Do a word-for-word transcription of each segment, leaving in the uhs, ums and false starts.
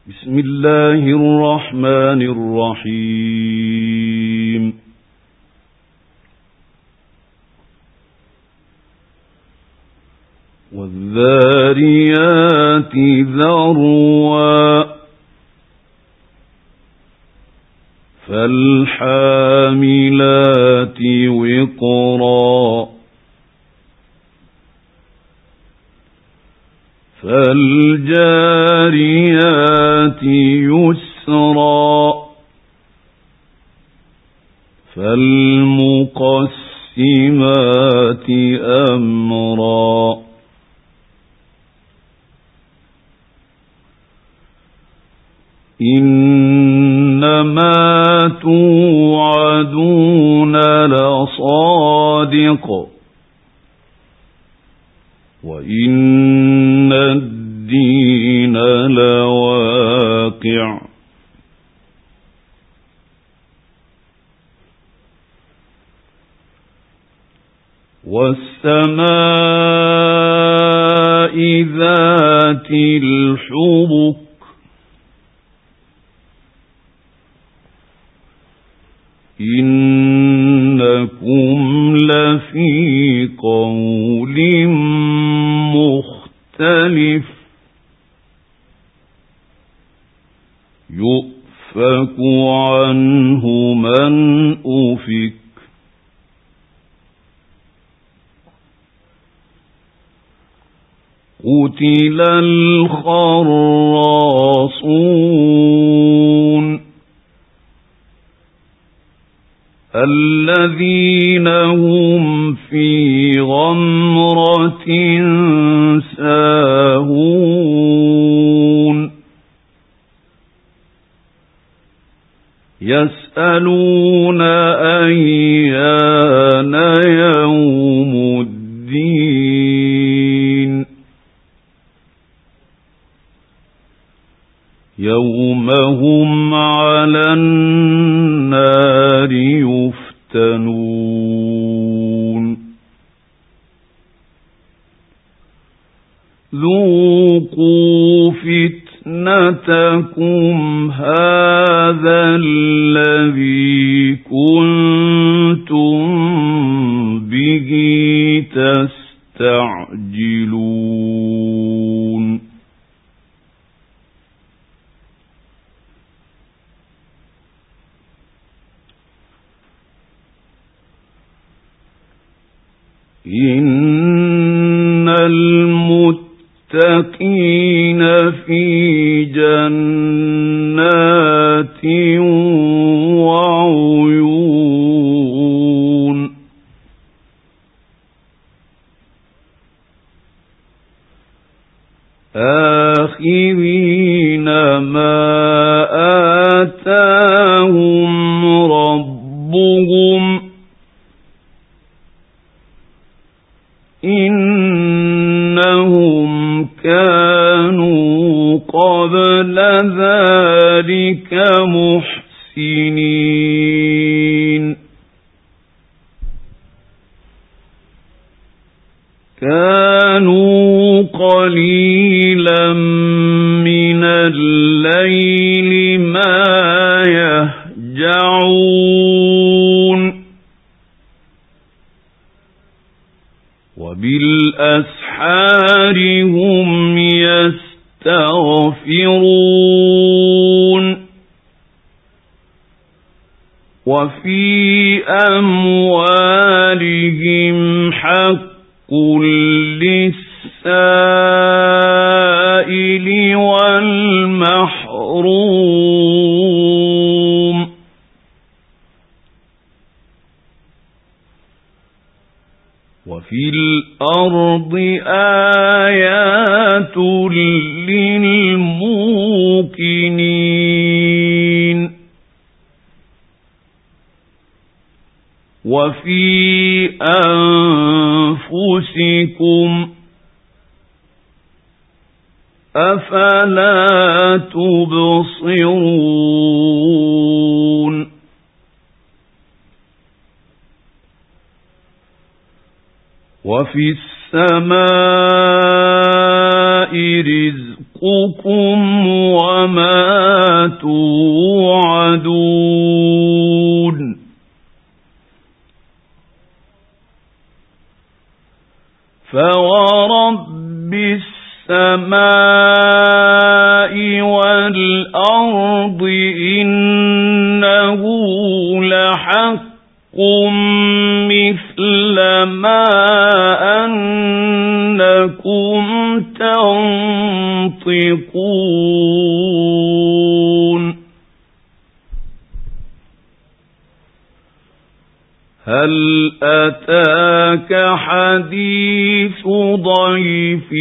بسم الله الرحمن الرحيم والذاريات ذروا فالحاملات وقرا فالجاريات يسرا فالمقسمات أمرا إنما توعدون لصادق وإن الدين لواقع والسماء ذات الحبك إنكم لفي قول مختلف يؤفك عنه من أفك قتل الخراصون الذين هم في غمرة ساهون يسألون أيان يوم الدين يوم هم على النار يفتنون ذوقوا فتنتكم هذا الذي كنتم به تستعجلون إن المتقين في جنات وعيون آخذين ما آتاهم ربهم إنهم كانوا قبل ذلك محسنين كانوا قليلا من الليل ما يهجعون وبالأسحار هم يستغفرون وفي أموالهم حق للسائل والمحروم وفي الأرض آيات للموقنين وفي أنفسكم أفلا تبصرون وفي السماء رزقكم رِزْقُكُمْ وَمَا تُوعَدُونَ فَوَرَبِّ السَّمَاءِ وَالْأَرْضِ إِنَّهُ لَحَقٌّ مِثْلَ مَا أَنَّكُمْ تَنطِقُونَ هَلْ أَتَاكَ حَدِيثُ ضَيْفِ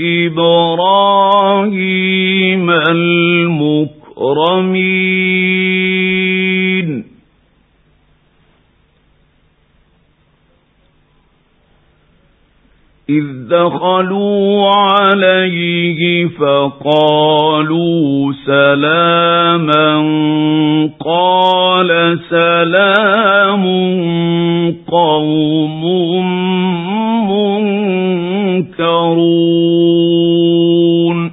إِبْرَاهِيمَ الْمُكْرَمِينَ إِذْ دَخَلُوا عَلَيْهِ فَقَالُوا سَلَامًا قَالَ سَلَامٌ قَوْمٌ مُنكَرُونَ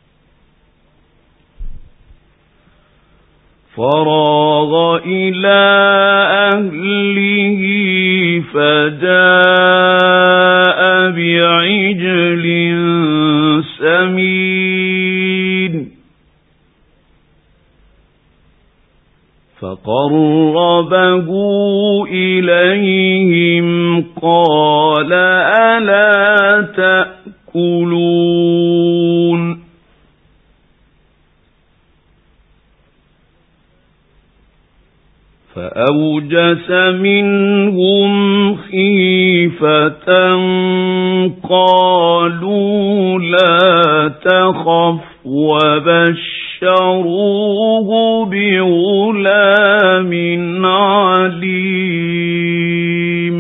فَرَاغَ إِلَى أَهْلِهِ فَجَاءَ بِعِجْلٍ سَمِينٍ فَقَرَّبَهُ إِلَيْهِمْ قَالَ أَلَا تَأْكُلُونَ فَأَوْجَسَ مِنْهُمْ خِيفَةً قَالُوا لَا تَخَفْ وَبَشَّرُوهُ بِغُلَامٍ عَلِيمٍ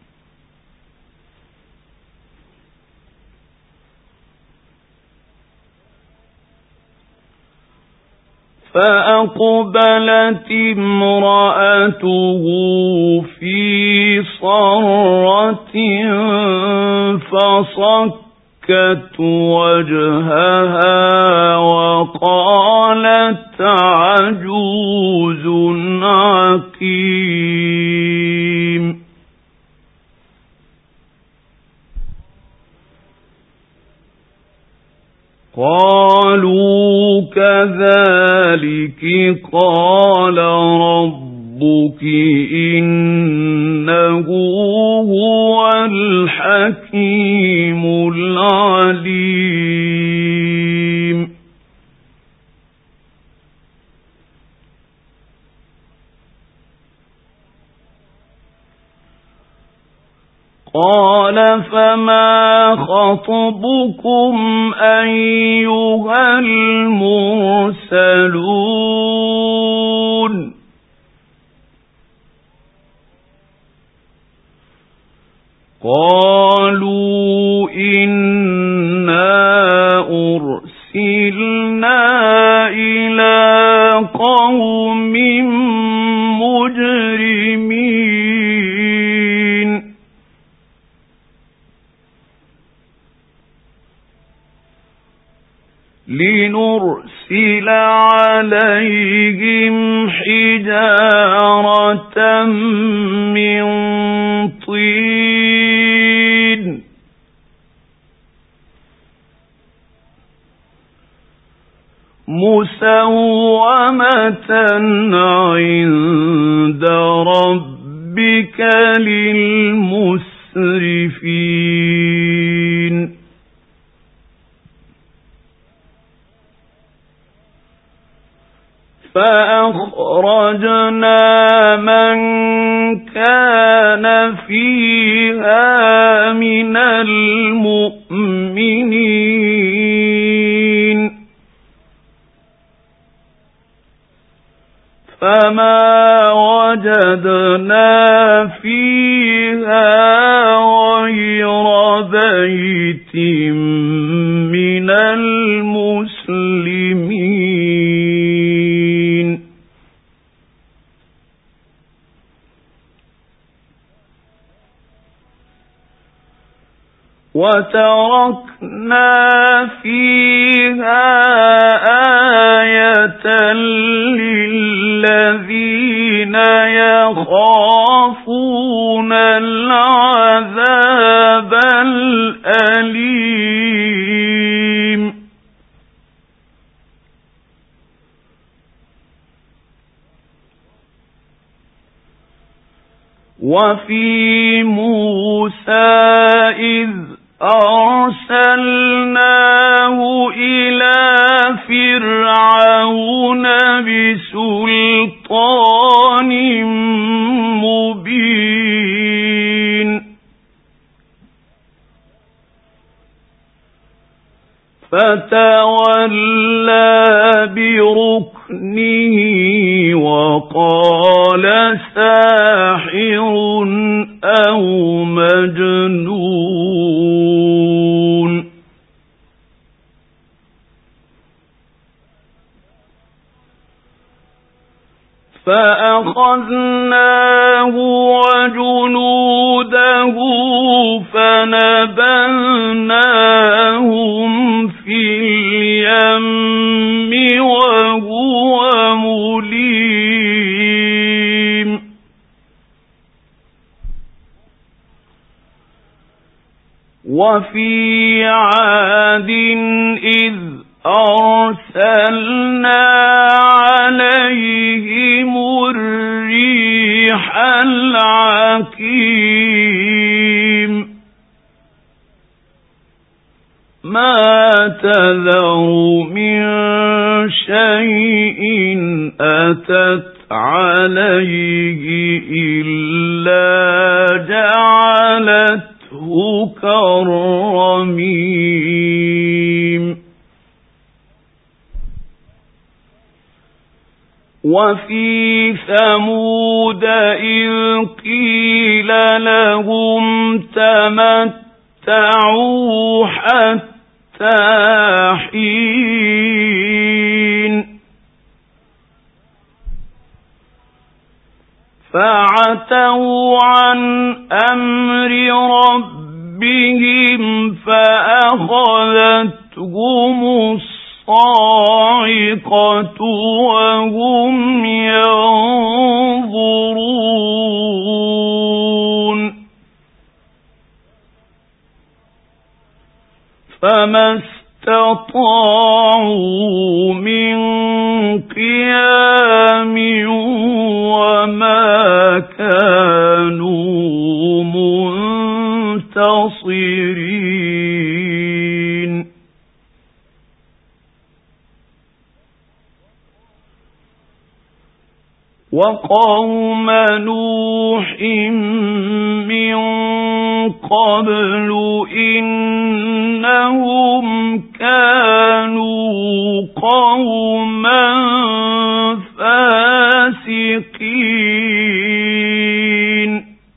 فَأَقْبَلَتِ امْرَأَتُهُ فِي صَرَّةٍ فَصَكَّتْ وَجْهَهَا وَقَالَتْ عَجُوزٌ عَقِيمٌ قَالُوا كَذَلِكِ قَالَ رَبُّكِ إِنَّهُ هُوَ الْحَكِيمُ الْعَلِيمُ قَالَ فَمَا خَطْبُكُمْ أَيُّهَا الْمُرْسَلُونَ قَالُوا إِنَّا أُرْسِلْنَا إِلَى قَوْمٍ مُجْرِمِينَ لِنُرْسِلَ عَلَيْهِمْ حِجَارَةً مِّن طِينٍ مُّسَوَّمَةً عِندَ رَبِّكَ لِلْمُسْرِفِينَ فَأَخْرَجْنَا مَنْ كَانَ فِيهَا مِنَ الْمُؤْمِنِينَ فَمَا وَجَدْنَا فِيهَا غَيْرَ بَيْتٍ مِنَ الْمُسْلِمِينَ وَتَرَكْنَا فِيهَا آيَةً لِّلَّذِينَ يَخَافُونَ الْعَذَابَ الْأَلِيمَ. وَفِي مُوسَى إِذْ أَرْسَلْنَاهُ إِلَى فِرْعَوْنَ بِسُلْطَانٍ مُبِينٍ فَتَوَلَّى بِرُكْنِهِ وَقَالَ سَاحِرٌ أَوْ مَجْنُونٌ. فَأَخَذْنَاهُ وَجُنُودَهُ فَنَبَذْنَاهُمْ فِي الْيَمِّ وَهُوَ مُلِيمٌ. وَفِي عَادٍ إِذْ أَرْسَلْنَا عَلَيْهِمُ الرِّيحَ الْعَقِيمَ مَا تَذَرُ مِنْ شَيْءٍ أَتَتْ عَلَيْهِ إِلَّا جَعَلَتْهُ كَالرَّمِيمِ. وَفِي ثَمُودَ إِذْ قِيلَ لَهُمْ تَمَتَّعُوا حَتَّى حِينٍ فَعَتَوْا عَنْ أَمْرِ رَبِّهِمْ فَأَخَذَتْهُمُ الصَّاعِقَةُ وَهُمْ يَنظُرُونَ فَمَا اسْتَطَاعُوا مِنْ قِيَامٍ وَمَا كَانُوا مُنْتَصِرِينَ. وَقَوْمَ نُوحٍ مِّن قَبْلُ إِنَّهُمْ كَانُوا قَوْمًا فَاسِقِينَ.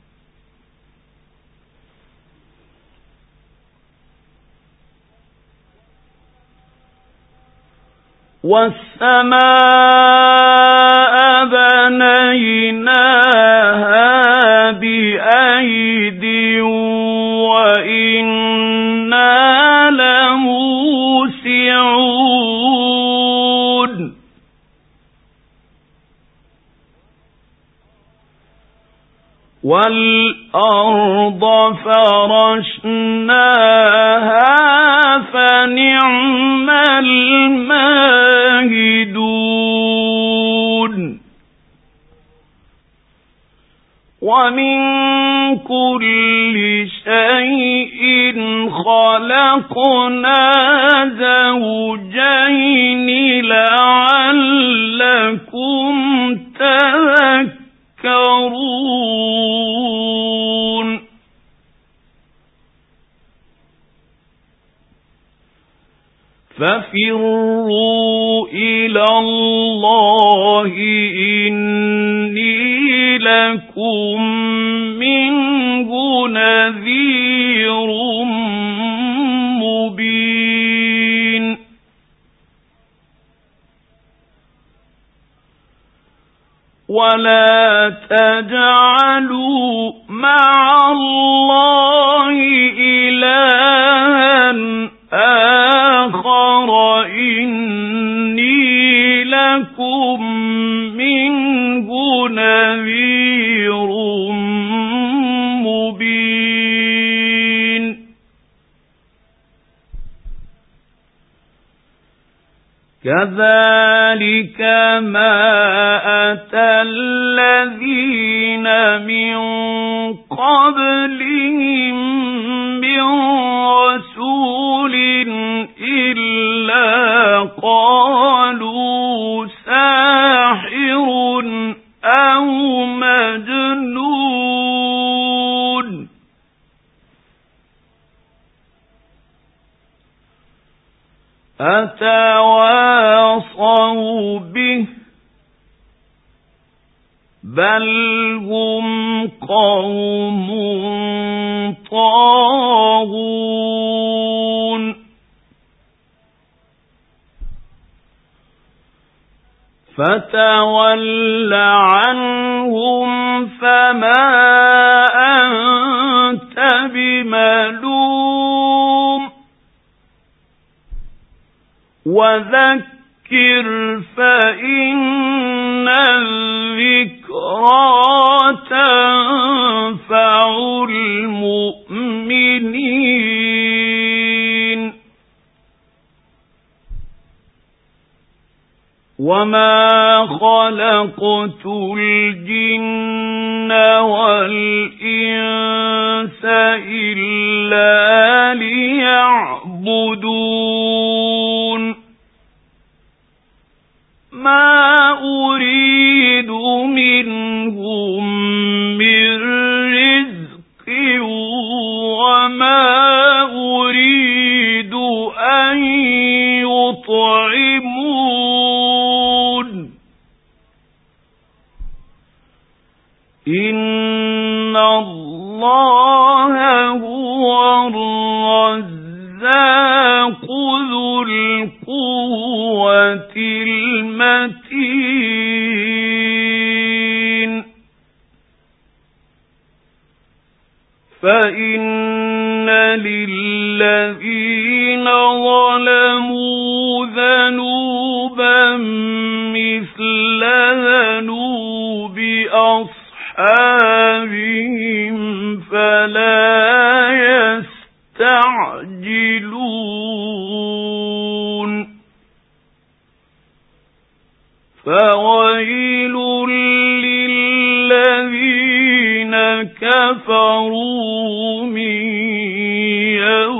وَالسَّمَاءَ بَنَيْنَاهَا بِأَيْدٍ وَإِنَّا لَمُوسِعُونَ. وَالْأَرْضَ فَرَشْنَاهَا فَنِعْمَ الْمَاهِدُونَ. وَمِنْ كُلِّ شَيْءٍ خَلَقْنَا زَوْجَيْنِ لَعَلَّكُمْ تَذَكَّرُونَ. فَفِرُّوا إِلَى اللَّهِ إِنِّي لَكُمْ مِنْهُ نَذِيرٌ مُبِينٌ. وَلَا تَجْعَلُوا مَعَ اللَّهِ إِلَٰهًا آخر إني لكم منه نذير مبين كذلك ما أتى الذين من قبلهم من رسول إلا قالوا ساحر أو مجنون أتواصوا به بل هم قوم طاغون فتول عنهم فما أنت بملوم وذكر فإن الذكرى تنفع المؤمنين وما خلقت الجن والإنس إلا ليعبدون ما أريد منهم من رزق وما أريد أن يطعمون إن الله هو الرزاق ذو القوة المتين فإن للذين ظلموا ذنوبا مثل ذنوب أصحابهم فلا يستعجلون فويل للذين كفروا من يوم